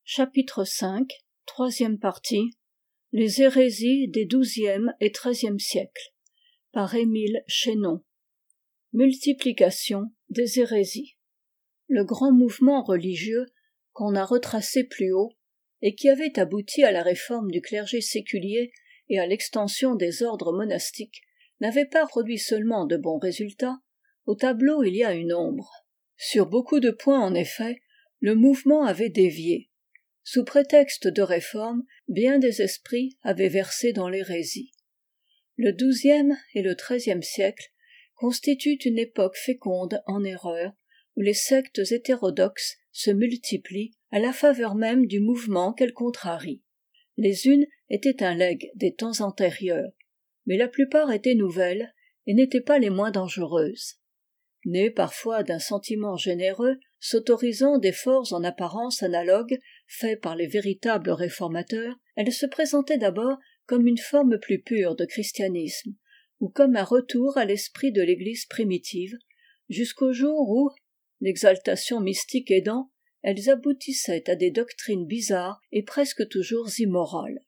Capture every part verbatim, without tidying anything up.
Chapitre cinq, troisième partie. Les hérésies des douzième et treizième siècles, par Émile Chénon. Multiplication des hérésies. Le grand mouvement religieux qu'on a retracé plus haut et qui avait abouti à la réforme du clergé séculier et à l'extension des ordres monastiques n'avait pas produit seulement de bons résultats. Au tableau il y a une ombre. Sur beaucoup de points en effet, le mouvement avait dévié. Sous prétexte de réforme, bien des esprits avaient versé dans l'hérésie. Le douzième et le treizième siècle constituent une époque féconde en erreurs, où les sectes hétérodoxes se multiplient à la faveur même du mouvement qu'elles contrarient. Les unes étaient un legs des temps antérieurs, mais la plupart étaient nouvelles et n'étaient pas les moins dangereuses. Nées parfois d'un sentiment généreux, s'autorisant d'efforts en apparence analogues faits par les véritables réformateurs, elles se présentaient d'abord comme une forme plus pure de christianisme, ou comme un retour à l'esprit de l'Église primitive, jusqu'au jour où, l'exaltation mystique aidant, elles aboutissaient à des doctrines bizarres et presque toujours immorales.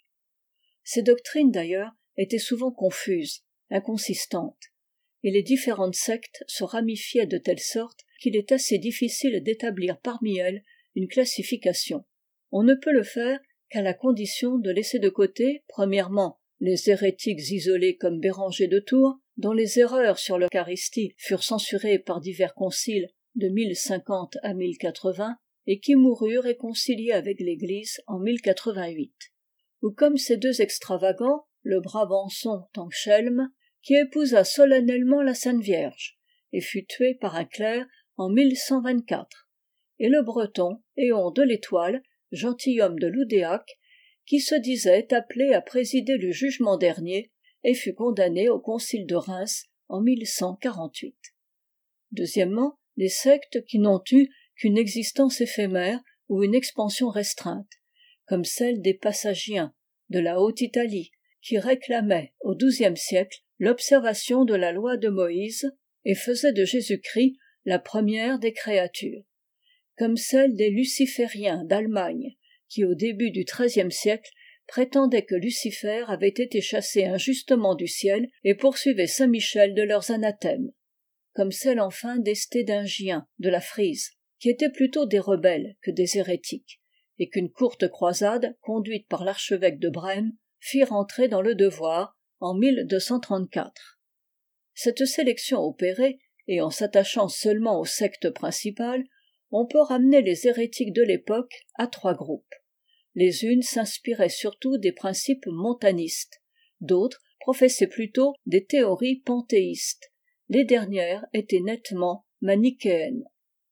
Ces doctrines d'ailleurs étaient souvent confuses, inconsistantes, et les différentes sectes se ramifiaient de telle sorte qu'il est assez difficile d'établir parmi elles une classification. On ne peut le faire qu'à la condition de laisser de côté, premièrement, les hérétiques isolés comme Béranger de Tours, dont les erreurs sur l'Eucharistie furent censurées par divers conciles de mille cinquante à mille quatre-vingts, et qui mourut réconcilié avec l'Église en mille quatre-vingt-huit. Ou comme ces deux extravagants, le Brabançon Tanquechelm, qui épousa solennellement la Sainte Vierge, et fut tué par un clerc en mille cent vingt-quatre, et le Breton Éon de l'Étoile, gentilhomme de Loudéac, qui se disait appelé à présider le jugement dernier, et fut condamné au concile de Reims en mille cent quarante-huit. Deuxièmement, les sectes qui n'ont eu qu'une existence éphémère ou une expansion restreinte, comme celle des Passagiens, de la Haute-Italie, qui réclamaient au douzième siècle l'observation de la loi de Moïse et faisaient de Jésus-Christ la première des créatures, comme celle des lucifériens d'Allemagne, qui au début du treizième siècle prétendaient que Lucifer avait été chassé injustement du ciel et poursuivait Saint Michel de leurs anathèmes, comme celle enfin des Stédingiens de la Frise, qui étaient plutôt des rebelles que des hérétiques, et qu'une courte croisade, conduite par l'archevêque de Brême, fit rentrer dans le devoir en mille deux cent trente-quatre. Cette sélection opérée, et en s'attachant seulement aux sectes principales, on peut ramener les hérétiques de l'époque à trois groupes. Les unes s'inspiraient surtout des principes montanistes, d'autres professaient plutôt des théories panthéistes, les dernières étaient nettement manichéennes.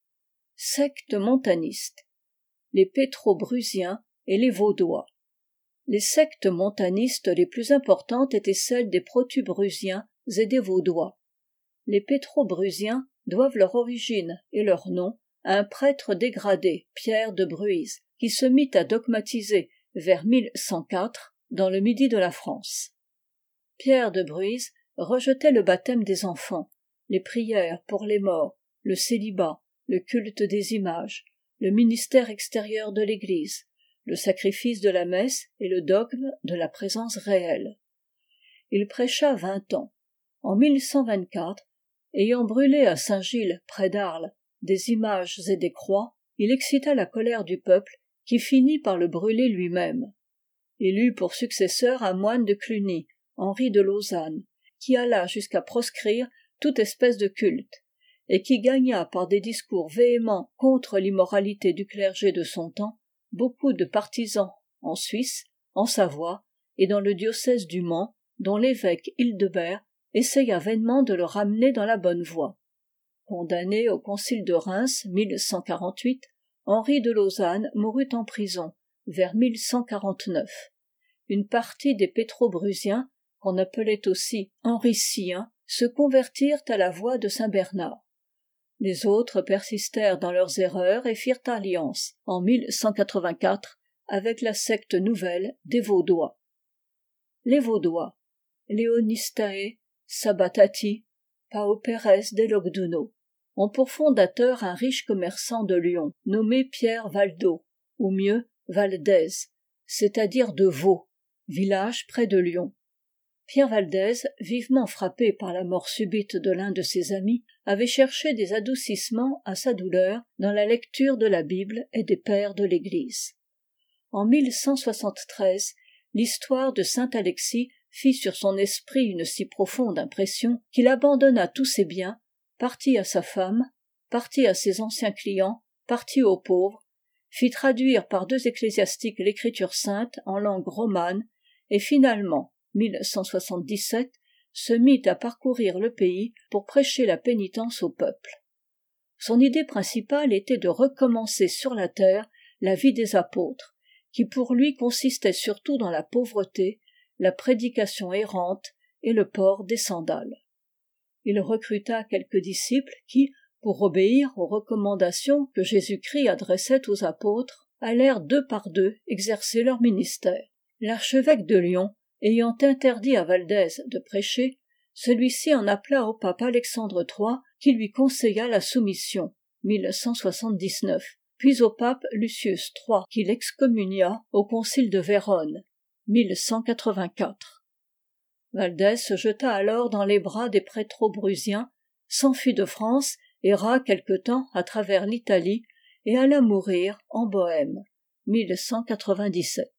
Sectes montanistes, les Pétrobrusiens et les Vaudois. Les sectes montanistes les plus importantes étaient celles des Protubrusiens et des Vaudois. Les Pétrobrusiens doivent leur origine et leur nom à un prêtre dégradé, Pierre de Bruys, qui se mit à dogmatiser vers mille cent quatre dans le midi de la France. Pierre de Bruys rejetait le baptême des enfants, les prières pour les morts, le célibat, le culte des images, le ministère extérieur de l'Église, le sacrifice de la messe et le dogme de la présence réelle. Il prêcha vingt ans. En mille cent vingt-quatre, ayant brûlé à Saint-Gilles, près d'Arles, des images et des croix, il excita la colère du peuple qui finit par le brûler lui-même. Il eut pour successeur un moine de Cluny, Henri de Lausanne, qui alla jusqu'à proscrire toute espèce de culte, et qui gagna par des discours véhéments contre l'immoralité du clergé de son temps beaucoup de partisans en Suisse, en Savoie et dans le diocèse du Mans, dont l'évêque Hildebert essaya vainement de le ramener dans la bonne voie. Condamné au concile de Reims mille cent quarante-huit, Henri de Lausanne mourut en prison vers mille cent quarante-neuf. Une partie des Pétrobrusiens, qu'on appelait aussi Henriciens, se convertirent à la voie de saint Bernard. Les autres persistèrent dans leurs erreurs et firent alliance en mille cent quatre-vingt-quatre avec la secte nouvelle des Vaudois. Les Vaudois, Leonistae Sabbatati, Pao Pérez de Logduno, ont pour fondateur un riche commerçant de Lyon, nommé Pierre Valdo, ou mieux Valdez, c'est-à-dire de Vaux, village près de Lyon. Pierre Valdez, vivement frappé par la mort subite de l'un de ses amis, avait cherché des adoucissements à sa douleur dans la lecture de la Bible et des pères de l'Église. En mille cent soixante-treize, l'histoire de saint Alexis fit sur son esprit une si profonde impression qu'il abandonna tous ses biens, partit à sa femme, partit à ses anciens clients, partit aux pauvres, fit traduire par deux ecclésiastiques l'écriture sainte en langue romane, et finalement, mille cent soixante-dix-sept, se mit à parcourir le pays pour prêcher la pénitence au peuple. Son idée principale était de recommencer sur la terre la vie des apôtres, qui pour lui consistait surtout dans la pauvreté, la prédication errante et le port des sandales. Il recruta quelques disciples qui, pour obéir aux recommandations que Jésus-Christ adressait aux apôtres, allèrent deux par deux exercer leur ministère. L'archevêque de Lyon, ayant interdit à Valdez de prêcher, celui-ci en appela au pape Alexandre trois, qui lui conseilla la soumission, mille cent soixante-dix-neuf, puis au pape Lucius trois, qui l'excommunia au concile de Vérone, mille cent quatre-vingt-quatre. Valdez se jeta alors dans les bras des prêtro-brusiens, s'enfuit de France, erra quelque temps à travers l'Italie et alla mourir en Bohême, mille cent quatre-vingt-dix-sept.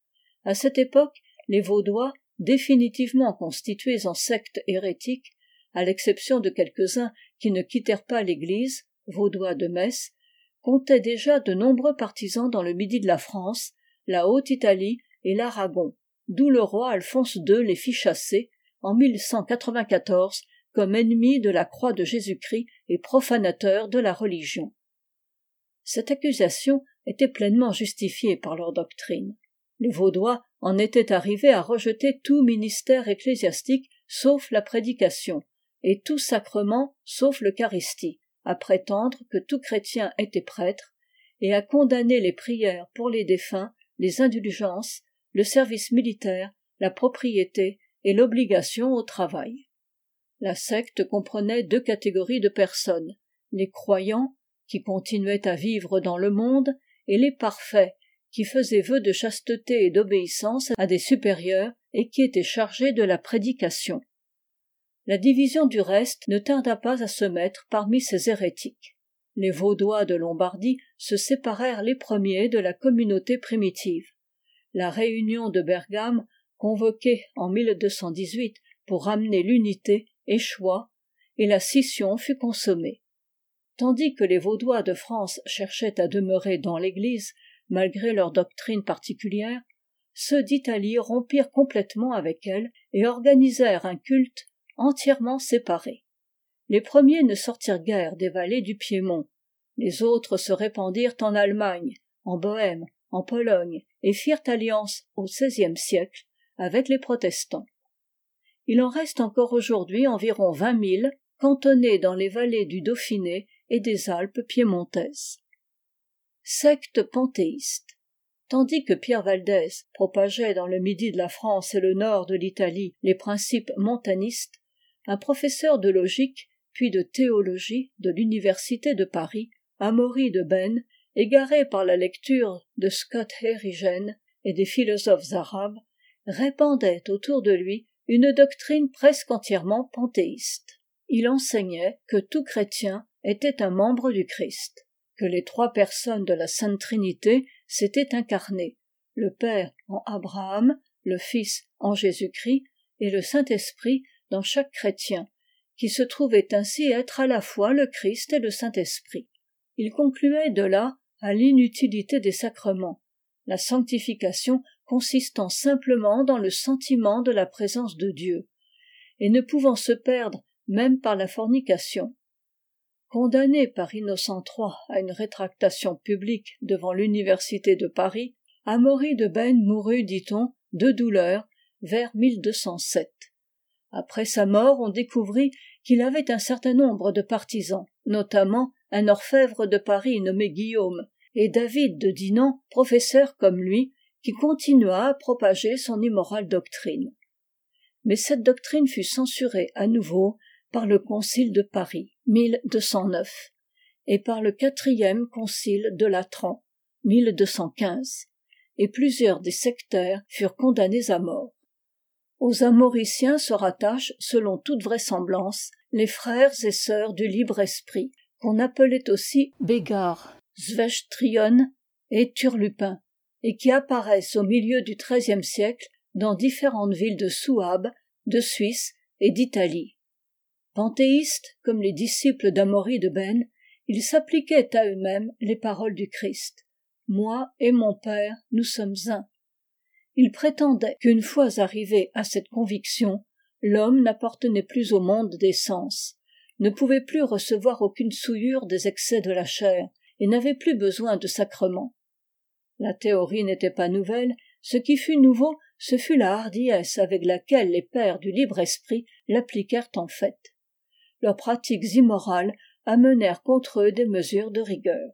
À cette époque, les Vaudois, définitivement constitués en secte hérétique, à l'exception de quelques-uns qui ne quittèrent pas l'Église, Vaudois de Metz, comptaient déjà de nombreux partisans dans le midi de la France, la Haute-Italie et l'Aragon, d'où le roi Alphonse deux les fit chasser, en mille cent quatre-vingt-quatorze, comme ennemis de la croix de Jésus-Christ et profanateurs de la religion. Cette accusation était pleinement justifiée par leur doctrine. Les Vaudois en étaient arrivés à rejeter tout ministère ecclésiastique sauf la prédication, et tout sacrement sauf l'Eucharistie, à prétendre que tout chrétien était prêtre, et à condamner les prières pour les défunts, les indulgences, le service militaire, la propriété et l'obligation au travail. La secte comprenait deux catégories de personnes, les croyants, qui continuaient à vivre dans le monde, et les parfaits, qui faisaient vœu de chasteté et d'obéissance à des supérieurs et qui étaient chargés de la prédication. La division du reste ne tarda pas à se mettre parmi ces hérétiques. Les Vaudois de Lombardie se séparèrent les premiers de la communauté primitive. La réunion de Bergame, convoquée en mille deux cent dix-huit pour ramener l'unité, échoua, et la scission fut consommée. Tandis que les Vaudois de France cherchaient à demeurer dans l'Église, malgré leur doctrine particulière, ceux d'Italie rompirent complètement avec elle et organisèrent un culte entièrement séparé. Les premiers ne sortirent guère des vallées du Piémont, les autres se répandirent en Allemagne, en Bohême, en Pologne, et firent alliance au seizième siècle avec les protestants. Il en reste encore aujourd'hui environ vingt mille, cantonnés dans les vallées du Dauphiné et des Alpes piémontaises. Secte panthéiste. Tandis que Pierre Valdez propageait dans le midi de la France et le nord de l'Italie les principes montanistes, un professeur de logique puis de théologie de l'université de Paris, Amaury de Bène, égaré par la lecture de Scott Erigen et des philosophes arabes, répandait autour de lui une doctrine presque entièrement panthéiste. Il enseignait que tout chrétien était un membre du Christ, que les trois personnes de la Sainte Trinité s'étaient incarnées, le Père en Abraham, le Fils en Jésus-Christ et le Saint-Esprit dans chaque chrétien, qui se trouvait ainsi être à la fois le Christ et le Saint-Esprit. Il concluait de là à l'inutilité des sacrements, la sanctification consistant simplement dans le sentiment de la présence de Dieu, et ne pouvant se perdre même par la fornication. Condamné par Innocent trois à une rétractation publique devant l'université de Paris, Amaury de Bène mourut, dit-on, de douleur vers mille deux cent sept. Après sa mort, on découvrit qu'il avait un certain nombre de partisans, notamment un orfèvre de Paris nommé Guillaume, et David de Dinan, professeur comme lui, qui continua à propager son immorale doctrine. Mais cette doctrine fut censurée à nouveau par le concile de Paris, mille deux cent neuf, et par le quatrième concile de Latran, mille deux cent quinze, et plusieurs des sectaires furent condamnés à mort. Aux Amoriciens se rattachent, selon toute vraisemblance, les frères et sœurs du libre esprit, qu'on appelait aussi Bégar, Svechtrion et Turlupin, et qui apparaissent au milieu du treizième siècle dans différentes villes de Souabe, de Suisse et d'Italie. Panthéistes, comme les disciples d'Amaury de Bène, ils s'appliquaient à eux-mêmes les paroles du Christ. « Moi et mon Père, nous sommes un ». Ils prétendaient qu'une fois arrivé à cette conviction, l'homme n'appartenait plus au monde des sens, ne pouvait plus recevoir aucune souillure des excès de la chair, et n'avait plus besoin de sacrements. La théorie n'était pas nouvelle, ce qui fut nouveau, ce fut la hardiesse avec laquelle les pères du libre esprit l'appliquèrent en fait. Leurs pratiques immorales amenèrent contre eux des mesures de rigueur.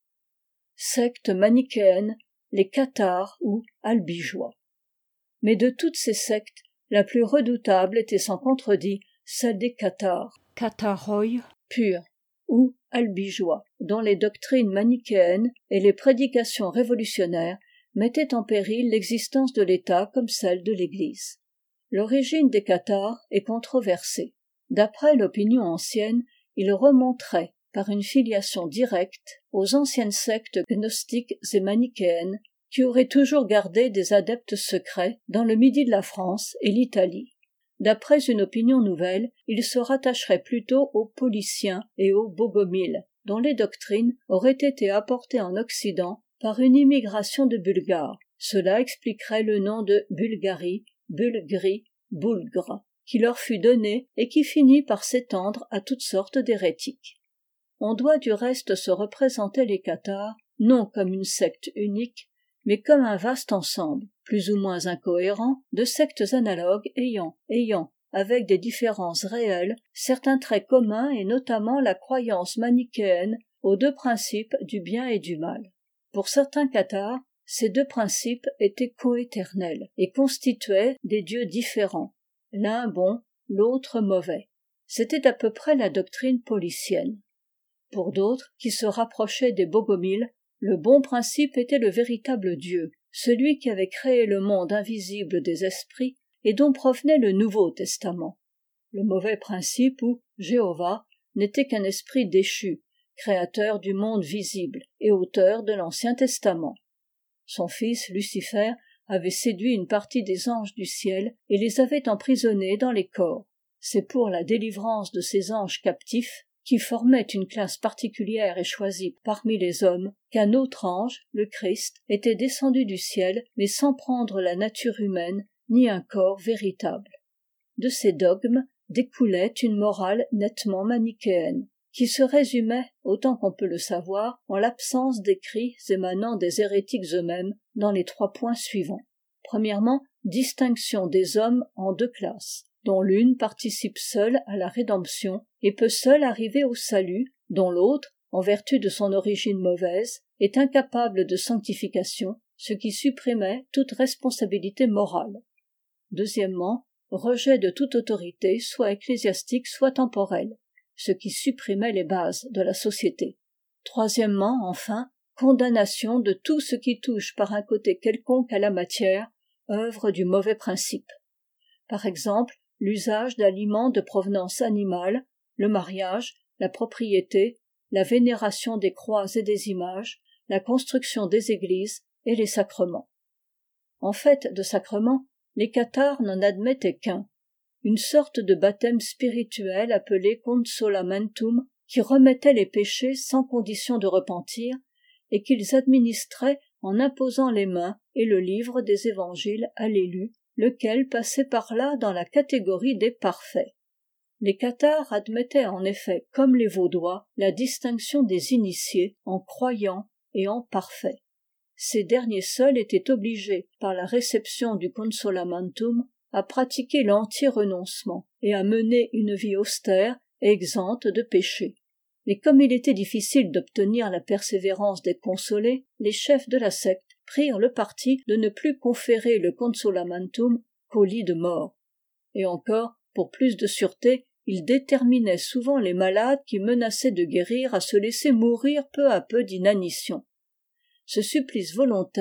Secte manichéenne, les cathares ou albigeois. Mais de toutes ces sectes, la plus redoutable était sans contredit celle des cathares, catharoi purs, ou albigeois, dont les doctrines manichéennes et les prédications révolutionnaires mettaient en péril l'existence de l'État comme celle de l'Église. L'origine des cathares est controversée. D'après l'opinion ancienne, ils remonteraient par une filiation directe aux anciennes sectes gnostiques et manichéennes qui auraient toujours gardé des adeptes secrets dans le midi de la France et l'Italie. D'après une opinion nouvelle, ils se rattacheraient plutôt aux Pauliciens et aux Bogomiles, dont les doctrines auraient été apportées en Occident par une immigration de Bulgares. Cela expliquerait le nom de Bulgarie, Bulgrie, Boulgre, qui leur fut donné et qui finit par s'étendre à toutes sortes d'hérétiques. On doit du reste se représenter les cathares non comme une secte unique, mais comme un vaste ensemble, plus ou moins incohérent, de sectes analogues ayant, ayant, avec des différences réelles, certains traits communs et notamment la croyance manichéenne aux deux principes du bien et du mal. Pour certains cathares, ces deux principes étaient coéternels et constituaient des dieux différents, l'un bon, l'autre mauvais. C'était à peu près la doctrine paulicienne. Pour d'autres, qui se rapprochaient des Bogomiles, le bon principe était le véritable Dieu, celui qui avait créé le monde invisible des esprits et dont provenait le Nouveau Testament. Le mauvais principe, ou Jéhovah, n'était qu'un esprit déchu, créateur du monde visible et auteur de l'Ancien Testament. Son fils, Lucifer, avait séduit une partie des anges du ciel et les avait emprisonnés dans les corps. C'est pour la délivrance de ces anges captifs, qui formaient une classe particulière et choisie parmi les hommes, qu'un autre ange, le Christ, était descendu du ciel, mais sans prendre la nature humaine, ni un corps véritable. De ces dogmes découlait une morale nettement manichéenne, qui se résumait, autant qu'on peut le savoir, en l'absence d'écrits émanant des hérétiques eux-mêmes dans les trois points suivants. Premièrement, distinction des hommes en deux classes, dont l'une participe seule à la rédemption et peut seule arriver au salut, dont l'autre, en vertu de son origine mauvaise, est incapable de sanctification, ce qui supprimait toute responsabilité morale. Deuxièmement, rejet de toute autorité, soit ecclésiastique, soit temporelle, ce qui supprimait les bases de la société. Troisièmement, enfin, condamnation de tout ce qui touche par un côté quelconque à la matière, œuvre du mauvais principe. Par exemple, l'usage d'aliments de provenance animale, le mariage, la propriété, la vénération des croix et des images, la construction des églises et les sacrements. En fait de sacrements, les cathares n'en admettaient qu'un, une sorte de baptême spirituel appelé consolamentum, qui remettait les péchés sans condition de repentir, et qu'ils administraient en imposant les mains et le livre des évangiles à l'élu, lequel passait par là dans la catégorie des parfaits. Les cathares admettaient en effet, comme les Vaudois, la distinction des initiés en croyants et en parfaits. Ces derniers seuls étaient obligés, par la réception du consolamentum, à pratiquer l'entier renoncement et à mener une vie austère et exempte de péché. Mais comme il était difficile d'obtenir la persévérance des consolés, les chefs de la secte prirent le parti de ne plus conférer le consolamentum qu'au lit de mort. Et encore, pour plus de sûreté, ils déterminaient souvent les malades qui menaçaient de guérir à se laisser mourir peu à peu d'inanition. Ce supplice volontaire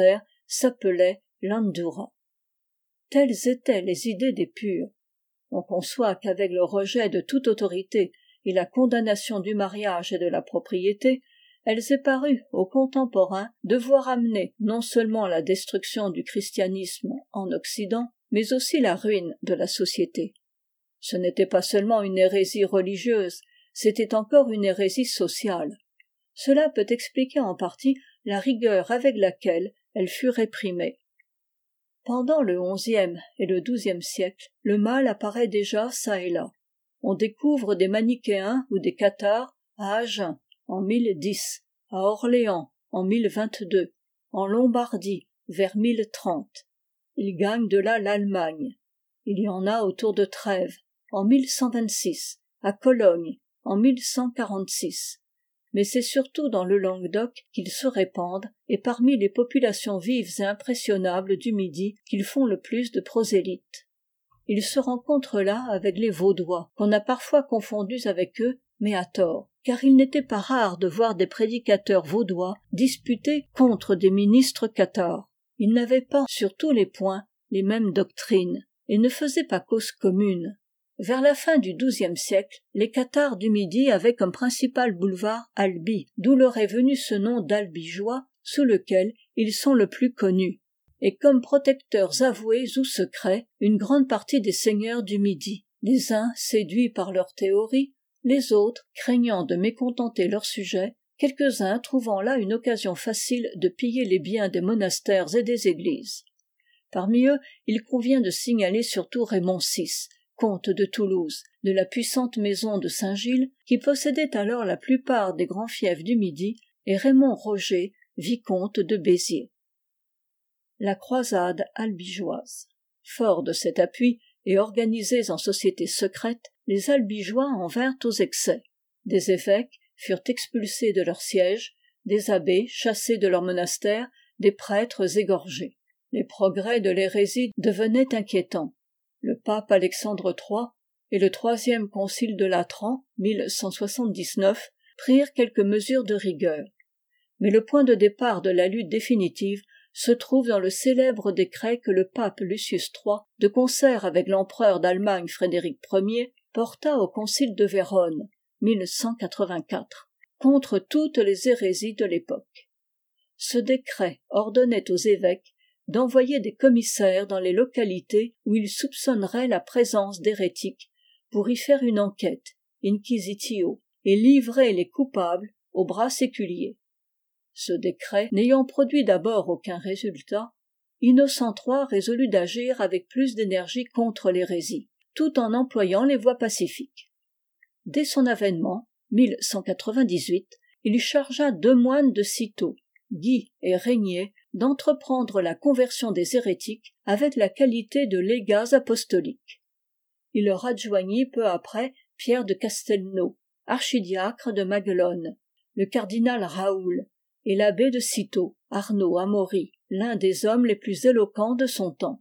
s'appelait l'Andura. Telles étaient les idées des purs. On conçoit qu'avec le rejet de toute autorité et la condamnation du mariage et de la propriété, elles aient paru aux contemporains devoir amener non seulement la destruction du christianisme en Occident, mais aussi la ruine de la société. Ce n'était pas seulement une hérésie religieuse, c'était encore une hérésie sociale. Cela peut expliquer en partie la rigueur avec laquelle elle fut réprimée. Pendant le onzième et le douzième siècle, le mal apparaît déjà çà et là. On découvre des manichéens ou des cathares à Agen en mille dix, à Orléans en mille vingt-deux, en Lombardie vers mille trente. Ils gagnent de là l'Allemagne. Il y en a autour de Trèves en mille cent vingt-six, à Cologne en mille cent quarante-six. Mais c'est surtout dans le Languedoc qu'ils se répandent et parmi les populations vives et impressionnables du Midi qu'ils font le plus de prosélytes. Ils se rencontrent là avec les Vaudois, qu'on a parfois confondus avec eux, mais à tort, car il n'était pas rare de voir des prédicateurs vaudois disputer contre des ministres cathares. Ils n'avaient pas, sur tous les points, les mêmes doctrines, et ne faisaient pas cause commune. Vers la fin du douzième siècle, les cathares du Midi avaient comme principal boulevard Albi, d'où leur est venu ce nom d'albigeois, sous lequel ils sont le plus connus, et comme protecteurs avoués ou secrets, une grande partie des seigneurs du Midi, les uns séduits par leurs théories, les autres craignant de mécontenter leurs sujets, quelques-uns trouvant là une occasion facile de piller les biens des monastères et des églises. Parmi eux, il convient de signaler surtout Raymond six, comte de Toulouse, de la puissante maison de Saint-Gilles, qui possédait alors la plupart des grands fiefs du Midi, et Raymond Roger, vicomte de Béziers. La croisade albigeoise. Forts de cet appui, et organisés en sociétés secrètes, les albigeois en vinrent aux excès. Des évêques furent expulsés de leurs sièges, des abbés chassés de leurs monastères, des prêtres égorgés. Les progrès de l'hérésie devenaient inquiétants. Le pape Alexandre trois et le troisième concile de Latran, mille cent soixante-dix-neuf, prirent quelques mesures de rigueur. Mais le point de départ de la lutte définitive se trouve dans le célèbre décret que le pape Lucius trois, de concert avec l'empereur d'Allemagne Frédéric Ier, porta au concile de Vérone, mille cent quatre-vingt-quatre, contre toutes les hérésies de l'époque. Ce décret ordonnait aux évêques d'envoyer des commissaires dans les localités où ils soupçonneraient la présence d'hérétiques pour y faire une enquête, inquisitio, et livrer les coupables au bras séculier. Ce décret n'ayant produit d'abord aucun résultat, Innocent trois résolut d'agir avec plus d'énergie contre l'hérésie, tout en employant les voies pacifiques. Dès son avènement, mille cent quatre-vingt-dix-huit, il chargea deux moines de Cîteaux, Guy et Régnier, d'entreprendre la conversion des hérétiques avec la qualité de légats apostoliques. Il leur adjoignit peu après Pierre de Castelnau, archidiacre de Maguelone, le cardinal Raoul et l'abbé de Cîteaux, Arnaud Amaury, l'un des hommes les plus éloquents de son temps.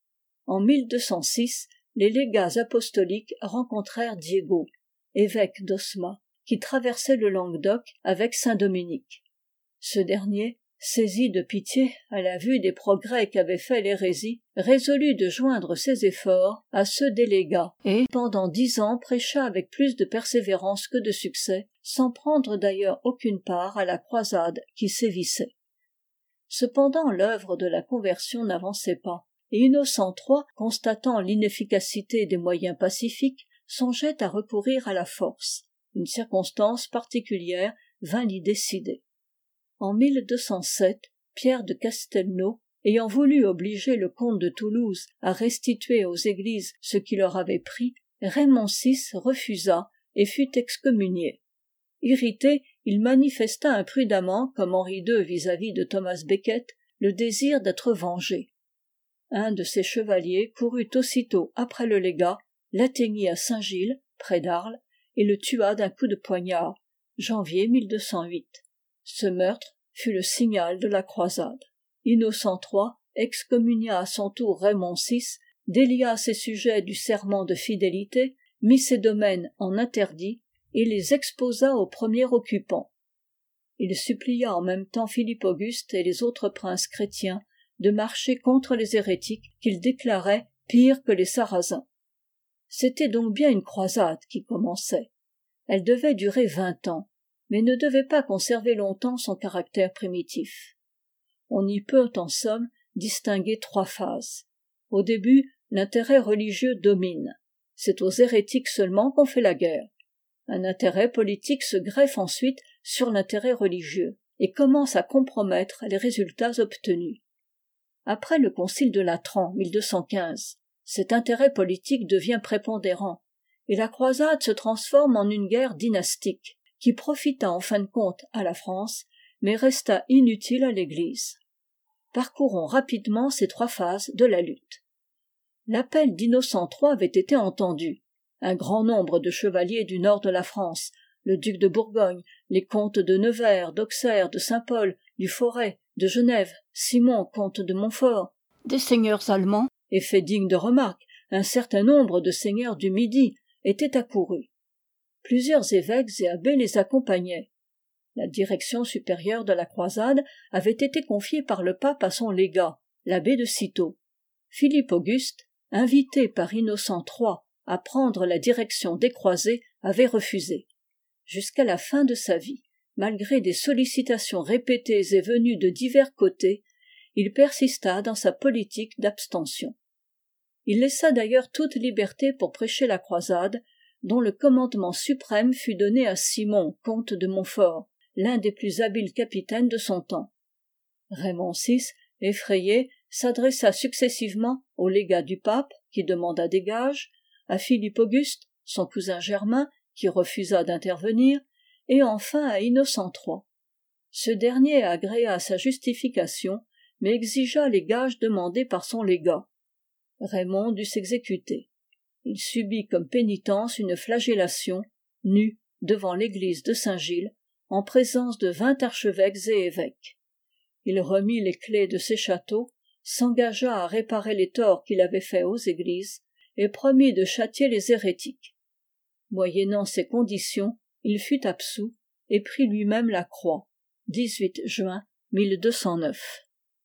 En mille deux cent six, les légats apostoliques rencontrèrent Diego, évêque d'Osma, qui traversait le Languedoc avec saint Dominique. Ce dernier, saisi de pitié à la vue des progrès qu'avait fait l'hérésie, résolut de joindre ses efforts à ceux des légats et, pendant dix ans, prêcha avec plus de persévérance que de succès, sans prendre d'ailleurs aucune part à la croisade qui sévissait. Cependant, l'œuvre de la conversion n'avançait pas, et Innocent trois, constatant l'inefficacité des moyens pacifiques, songeait à recourir à la force. Une circonstance particulière vint l'y décider. En mille deux cent sept, Pierre de Castelnau, ayant voulu obliger le comte de Toulouse à restituer aux églises ce qui leur avait pris, Raymond six refusa et fut excommunié. Irrité, il manifesta imprudemment, comme Henri deux vis-à-vis de Thomas Becket, le désir d'être vengé. Un de ses chevaliers courut aussitôt après le légat, l'atteignit à Saint-Gilles, près d'Arles, et le tua d'un coup de poignard, janvier mille deux cent huit. Ce meurtre fut le signal de la croisade. Innocent trois excommunia à son tour Raymond six, délia ses sujets du serment de fidélité, mit ses domaines en interdit et les exposa au premier occupant. Il supplia en même temps Philippe Auguste et les autres princes chrétiens de marcher contre les hérétiques qu'il déclarait pires que les Sarrasins. C'était donc bien une croisade qui commençait. Elle devait durer vingt ans, mais ne devait pas conserver longtemps son caractère primitif. On y peut, en somme, distinguer trois phases. Au début, l'intérêt religieux domine. C'est aux hérétiques seulement qu'on fait la guerre. Un intérêt politique se greffe ensuite sur l'intérêt religieux et commence à compromettre les résultats obtenus. Après le concile de Latran, mille deux cent quinze, cet intérêt politique devient prépondérant et la croisade se transforme en une guerre dynastique qui profita en fin de compte à la France mais resta inutile à l'Église. Parcourons rapidement ces trois phases de la lutte. L'appel d'Innocent trois avait été entendu. Un grand nombre de chevaliers du nord de la France, le duc de Bourgogne, les comtes de Nevers, d'Auxerre, de Saint-Paul, du Forêt, de Genève, Simon, comte de Montfort, des seigneurs allemands, et fait digne de remarque, un certain nombre de seigneurs du Midi étaient accourus. Plusieurs évêques et abbés les accompagnaient. La direction supérieure de la croisade avait été confiée par le pape à son légat, l'abbé de Cîteaux. Philippe Auguste, invité par Innocent trois à prendre la direction des croisés, avait refusé. Jusqu'à la fin de sa vie, malgré des sollicitations répétées et venues de divers côtés, il persista dans sa politique d'abstention. Il laissa d'ailleurs toute liberté pour prêcher la croisade, dont le commandement suprême fut donné à Simon, comte de Montfort, l'un des plus habiles capitaines de son temps. Raymond six, effrayé, s'adressa successivement au légat du pape, qui demanda des gages, à Philippe Auguste, son cousin germain, qui refusa d'intervenir, et enfin à Innocent trois. Ce dernier agréa sa justification, mais exigea les gages demandés par son légat. Raymond dut s'exécuter. Il subit comme pénitence une flagellation, nu, devant l'église de Saint-Gilles, en présence de vingt archevêques et évêques. Il remit les clés de ses châteaux, s'engagea à réparer les torts qu'il avait faits aux églises, et promit de châtier les hérétiques. Moyennant ces conditions, il fut absous et prit lui-même la croix. dix-huit juin mille deux cent neuf.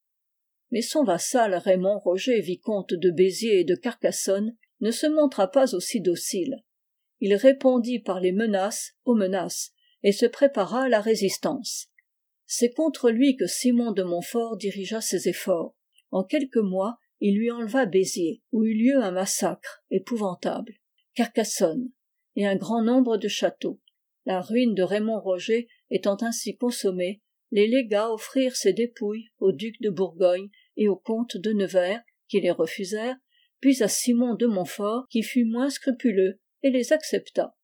Mais son vassal Raymond Roger, vicomte de Béziers et de Carcassonne, ne se montra pas aussi docile. Il répondit par les menaces aux menaces et se prépara à la résistance. C'est contre lui que Simon de Montfort dirigea ses efforts. En quelques mois, il lui enleva Béziers, où eut lieu un massacre épouvantable, Carcassonne, et un grand nombre de châteaux. La ruine de Raymond Roger étant ainsi consommée, les légats offrirent ses dépouilles au duc de Bourgogne et au comte de Nevers, qui les refusèrent, puis à Simon de Montfort, qui fut moins scrupuleux et les accepta.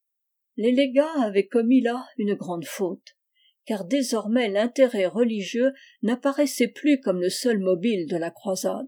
Les légats avaient commis là une grande faute, car désormais l'intérêt religieux n'apparaissait plus comme le seul mobile de la croisade.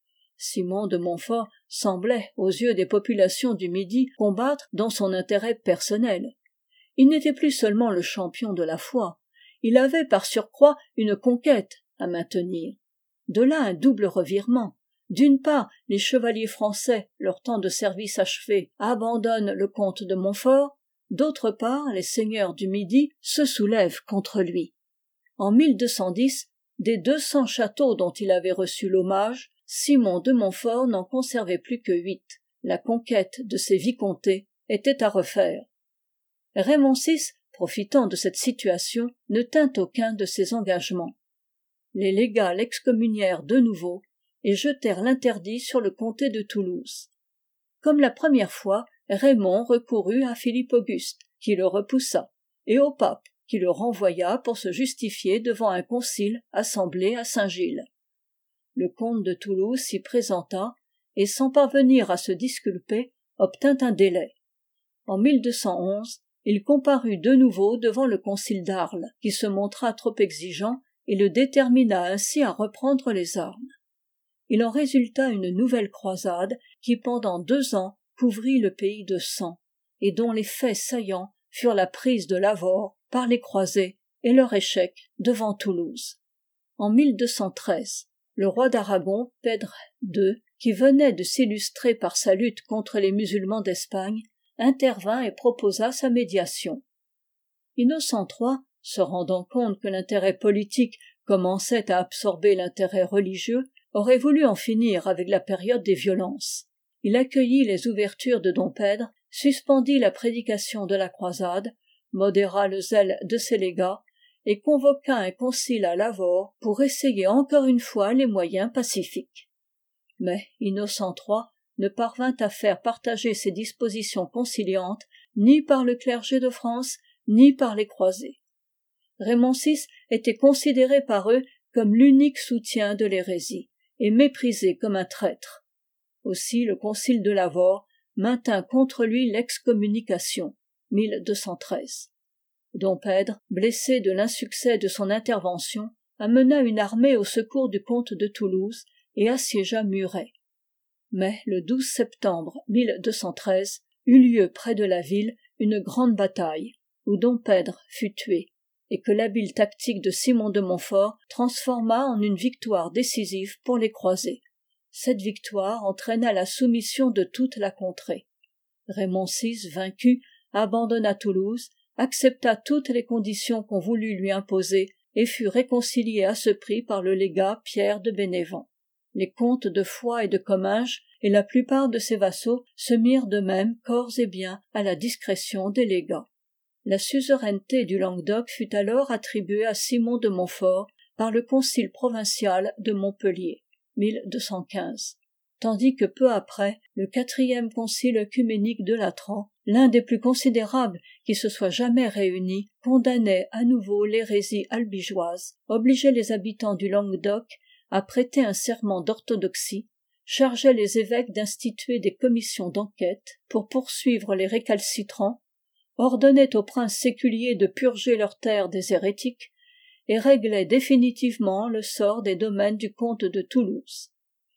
Simon de Montfort semblait, aux yeux des populations du Midi, combattre dans son intérêt personnel. Il n'était plus seulement le champion de la foi, il avait par surcroît une conquête à maintenir. De là un double revirement. D'une part, les chevaliers français, leur temps de service achevé, abandonnent le comte de Montfort, d'autre part, les seigneurs du Midi se soulèvent contre lui. En mille deux cent dix, des deux cents châteaux dont il avait reçu l'hommage, Simon de Montfort n'en conservait plus que huit. La conquête de ces vicomtés était à refaire. Raymond six, profitant de cette situation, ne tint aucun de ses engagements. Les légats l'excommunièrent de nouveau et jetèrent l'interdit sur le comté de Toulouse. Comme la première fois, Raymond recourut à Philippe Auguste, qui le repoussa, et au pape, qui le renvoya pour se justifier devant un concile assemblé à Saint-Gilles. Le comte de Toulouse s'y présenta, et sans parvenir à se disculper, obtint un délai. En mille deux cent onze, il comparut de nouveau devant le concile d'Arles, qui se montra trop exigeant et le détermina ainsi à reprendre les armes. Il en résulta une nouvelle croisade qui pendant deux ans couvrit le pays de sang, et dont les faits saillants furent la prise de Lavaur par les croisés et leur échec devant Toulouse. En mille deux cent treize, le roi d'Aragon, Pedre deux, qui venait de s'illustrer par sa lutte contre les musulmans d'Espagne, intervint et proposa sa médiation. Innocent trois, se rendant compte que l'intérêt politique commençait à absorber l'intérêt religieux, aurait voulu en finir avec la période des violences. Il accueillit les ouvertures de Dompèdre, suspendit la prédication de la croisade, modéra le zèle de ses légats et convoqua un concile à Lavaur pour essayer encore une fois les moyens pacifiques. Mais Innocent trois ne parvint à faire partager ses dispositions conciliantes ni par le clergé de France, ni par les croisés. Raymond six était considéré par eux comme l'unique soutien de l'hérésie, et méprisé comme un traître. Aussi le concile de Lavaur maintint contre lui l'excommunication, mille deux cent treize. Dompèdre, blessé de l'insuccès de son intervention, amena une armée au secours du comte de Toulouse et assiégea Muret. Mais le douze septembre mille deux cent treize eut lieu près de la ville une grande bataille, où Dompèdre fut tué, et que l'habile tactique de Simon de Montfort transforma en une victoire décisive pour les croisés. Cette victoire entraîna la soumission de toute la contrée. Raymond six, vaincu, abandonna Toulouse, accepta toutes les conditions qu'on voulut lui imposer et fut réconcilié à ce prix par le légat Pierre de Bénévent. Les comtes de Foix et de Comminges et la plupart de ses vassaux se mirent de même corps et biens à la discrétion des légats. La suzeraineté du Languedoc fut alors attribuée à Simon de Montfort par le concile provincial de Montpellier, mille deux cent quinze, tandis que peu après, le quatrième concile œcuménique de Latran, l'un des plus considérables qui se soit jamais réuni, condamnait à nouveau l'hérésie albigeoise, obligeait les habitants du Languedoc à prêter un serment d'orthodoxie, chargeait les évêques d'instituer des commissions d'enquête pour poursuivre les récalcitrants, ordonnait aux princes séculiers de purger leurs terres des hérétiques et réglait définitivement le sort des domaines du comte de Toulouse.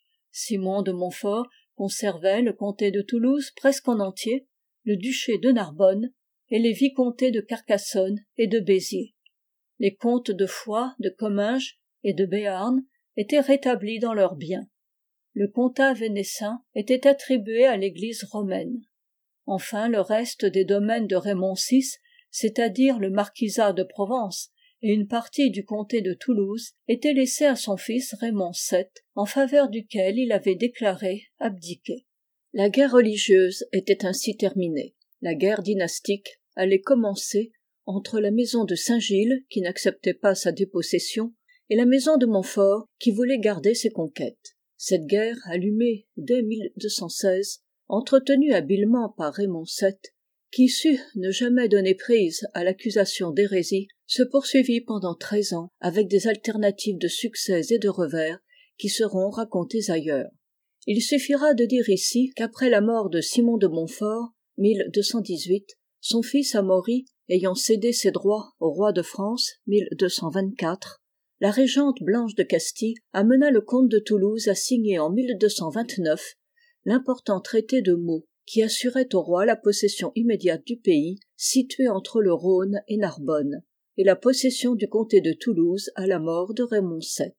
Simon de Montfort conservait le comté de Toulouse presque en entier, le duché de Narbonne et les vicomtés de Carcassonne et de Béziers. Les comtes de Foix, de Comminges et de Béarn étaient rétablis dans leurs biens. Le comtat vénessin était attribué à l'église romaine. Enfin, le reste des domaines de Raymond six, c'est-à-dire le marquisat de Provence et une partie du comté de Toulouse, était laissé à son fils Raymond sept, en faveur duquel il avait déclaré abdiquer. La guerre religieuse était ainsi terminée. La guerre dynastique allait commencer entre la maison de Saint-Gilles, qui n'acceptait pas sa dépossession, et la maison de Montfort, qui voulait garder ses conquêtes. Cette guerre, allumée dès mille deux cent seize, entretenue habilement par Raymond sept, qui sut ne jamais donner prise à l'accusation d'hérésie, se poursuivit pendant treize ans avec des alternatives de succès et de revers qui seront racontées ailleurs. Il suffira de dire ici qu'après la mort de Simon de Montfort, mille deux cent dix-huit, son fils Amaury, ayant cédé ses droits au roi de France, mille deux cent vingt-quatre, la régente Blanche de Castille amena le comte de Toulouse à signer en mille deux cent vingt-neuf l'important traité de Meaux, qui assurait au roi la possession immédiate du pays, situé entre le Rhône et Narbonne, et la possession du comté de Toulouse à la mort de Raymond sept.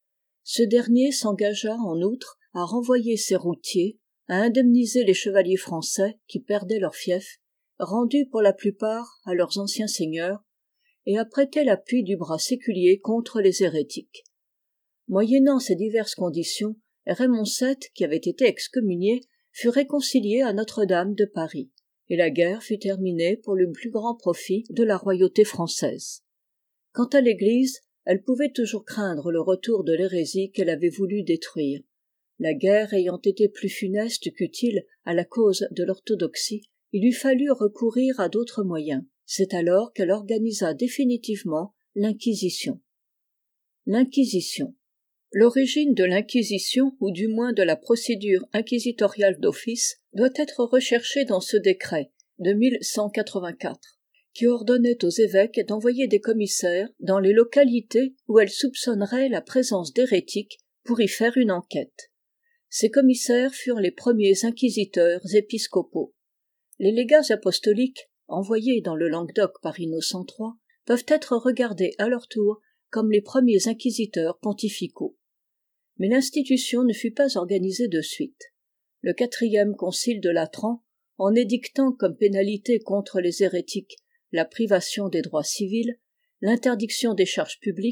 Ce dernier s'engagea en outre à renvoyer ses routiers, à indemniser les chevaliers français qui perdaient leurs fiefs, rendus pour la plupart à leurs anciens seigneurs, et à prêter l'appui du bras séculier contre les hérétiques. Moyennant ces diverses conditions, Raymond sept, qui avait été excommunié, fut réconcilié à Notre-Dame de Paris, et la guerre fut terminée pour le plus grand profit de la royauté française. Quant à l'Église, elle pouvait toujours craindre le retour de l'hérésie qu'elle avait voulu détruire. La guerre ayant été plus funeste qu'utile à la cause de l'orthodoxie, il eût fallu recourir à d'autres moyens. C'est alors qu'elle organisa définitivement l'Inquisition. L'Inquisition. L'origine de l'Inquisition, ou du moins de la procédure inquisitoriale d'office, doit être recherchée dans ce décret de mille cent quatre-vingt-quatre, qui ordonnait aux évêques d'envoyer des commissaires dans les localités où elles soupçonneraient la présence d'hérétiques pour y faire une enquête. Ces commissaires furent les premiers inquisiteurs épiscopaux. Les légats apostoliques, envoyés dans le Languedoc par Innocent trois, peuvent être regardés à leur tour comme les premiers inquisiteurs pontificaux. Mais l'institution ne fut pas organisée de suite. Le quatrième concile de Latran, en édictant comme pénalité contre les hérétiques la privation des droits civils, l'interdiction des charges publiques,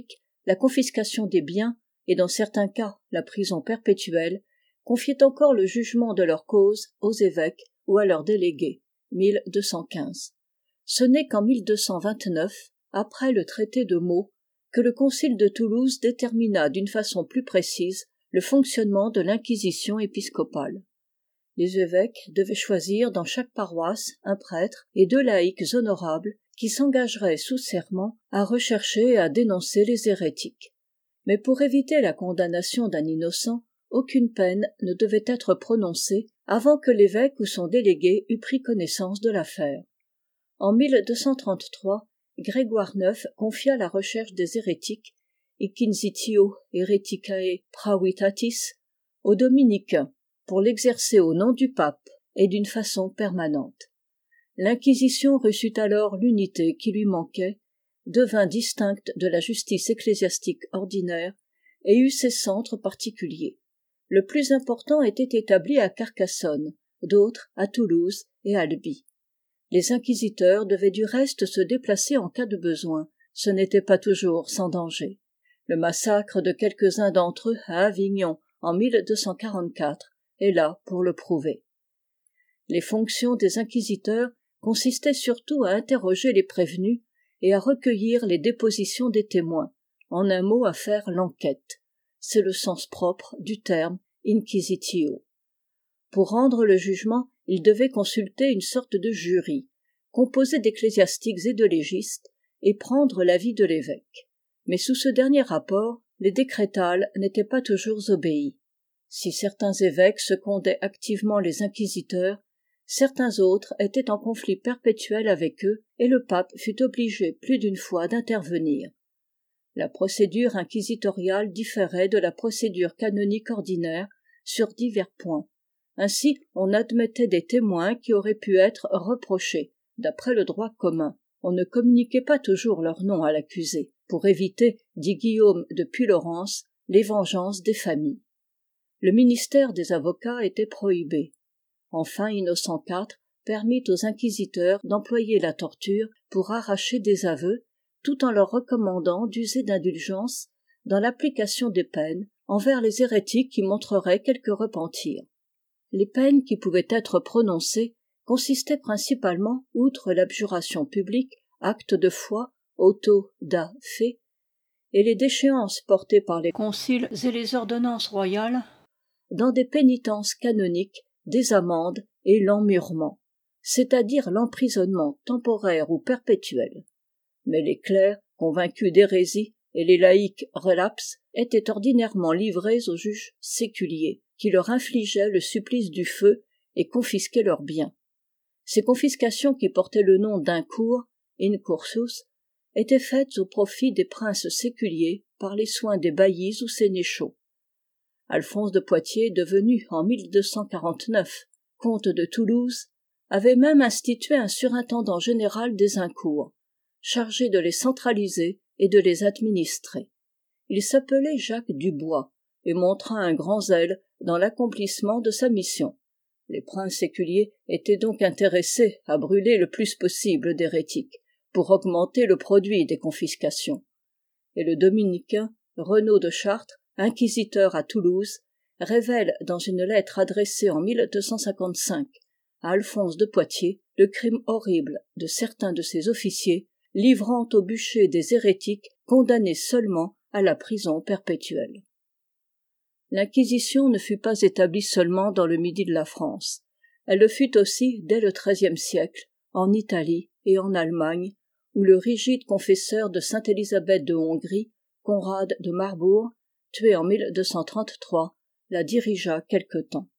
la confiscation des biens et dans certains cas la prison perpétuelle confiaient encore le jugement de leur cause aux évêques ou à leurs délégués. mille deux cent quinze. Ce n'est qu'en mille deux cent vingt-neuf, après le traité de Meaux, que le concile de Toulouse détermina d'une façon plus précise le fonctionnement de l'inquisition épiscopale. Les évêques devaient choisir dans chaque paroisse un prêtre et deux laïcs honorables qui s'engageraient sous serment à rechercher et à dénoncer les hérétiques. Mais pour éviter la condamnation d'un innocent, aucune peine ne devait être prononcée avant que l'évêque ou son délégué eût pris connaissance de l'affaire. En mille deux cent trente-trois, Grégoire neuf confia la recherche des hérétiques, Inquisitio Hereticae Pravitatis, aux dominicains, pour l'exercer au nom du pape et d'une façon permanente. L'Inquisition reçut alors l'unité qui lui manquait, devint distincte de la justice ecclésiastique ordinaire et eut ses centres particuliers. Le plus important était établi à Carcassonne, d'autres à Toulouse et Albi. Les inquisiteurs devaient du reste se déplacer en cas de besoin, ce n'était pas toujours sans danger. Le massacre de quelques-uns d'entre eux à Avignon en mille deux cent quarante-quatre est là pour le prouver. Les fonctions des inquisiteurs consistaient surtout à interroger les prévenus et à recueillir les dépositions des témoins, en un mot à faire l'enquête. C'est le sens propre du terme inquisitio. Pour rendre le jugement, ils devaient consulter une sorte de jury, composé d'ecclésiastiques et de légistes, et prendre l'avis de l'évêque. Mais sous ce dernier rapport, les décrétales n'étaient pas toujours obéis. Si certains évêques secondaient activement les inquisiteurs, certains autres étaient en conflit perpétuel avec eux, et le pape fut obligé plus d'une fois d'intervenir. La procédure inquisitoriale différait de la procédure canonique ordinaire sur divers points. Ainsi, on admettait des témoins qui auraient pu être reprochés, d'après le droit commun. On ne communiquait pas toujours leur nom à l'accusé, pour éviter, dit Guillaume de Puylaurens, les vengeances des familles. Le ministère des avocats était prohibé. Enfin, Innocent quatre permit aux inquisiteurs d'employer la torture pour arracher des aveux, tout en leur recommandant d'user d'indulgence dans l'application des peines envers les hérétiques qui montreraient quelque repentir. Les peines qui pouvaient être prononcées consistaient principalement, outre l'abjuration publique, acte de foi, auto da fe, et les déchéances portées par les conciles et les ordonnances royales, dans des pénitences canoniques, des amendes et l'emmurement, c'est-à-dire l'emprisonnement temporaire ou perpétuel. Mais les clercs, convaincus d'hérésie, et les laïcs relapses étaient ordinairement livrés aux juges séculiers, qui leur infligeaient le supplice du feu et confisquaient leurs biens. Ces confiscations qui portaient le nom d'incours, incursus, étaient faites au profit des princes séculiers par les soins des baillis ou sénéchaux. Alphonse de Poitiers, devenu en mille deux cent quarante-neuf comte de Toulouse, avait même institué un surintendant général des incours, chargé de les centraliser et de les administrer. Il s'appelait Jacques Dubois et montra un grand zèle dans l'accomplissement de sa mission. Les princes séculiers étaient donc intéressés à brûler le plus possible d'hérétiques pour augmenter le produit des confiscations. Et le dominicain Renaud de Chartres, inquisiteur à Toulouse, révèle dans une lettre adressée en mille deux cent cinquante-cinq à Alphonse de Poitiers le crime horrible de certains de ses officiers, livrant au bûcher des hérétiques condamnés seulement à la prison perpétuelle. L'Inquisition ne fut pas établie seulement dans le midi de la France. Elle le fut aussi dès le treizième siècle, en Italie et en Allemagne, où le rigide confesseur de Sainte-Élisabeth de Hongrie, Conrad de Marbourg, tué en mille deux cent trente-trois, la dirigea quelque temps.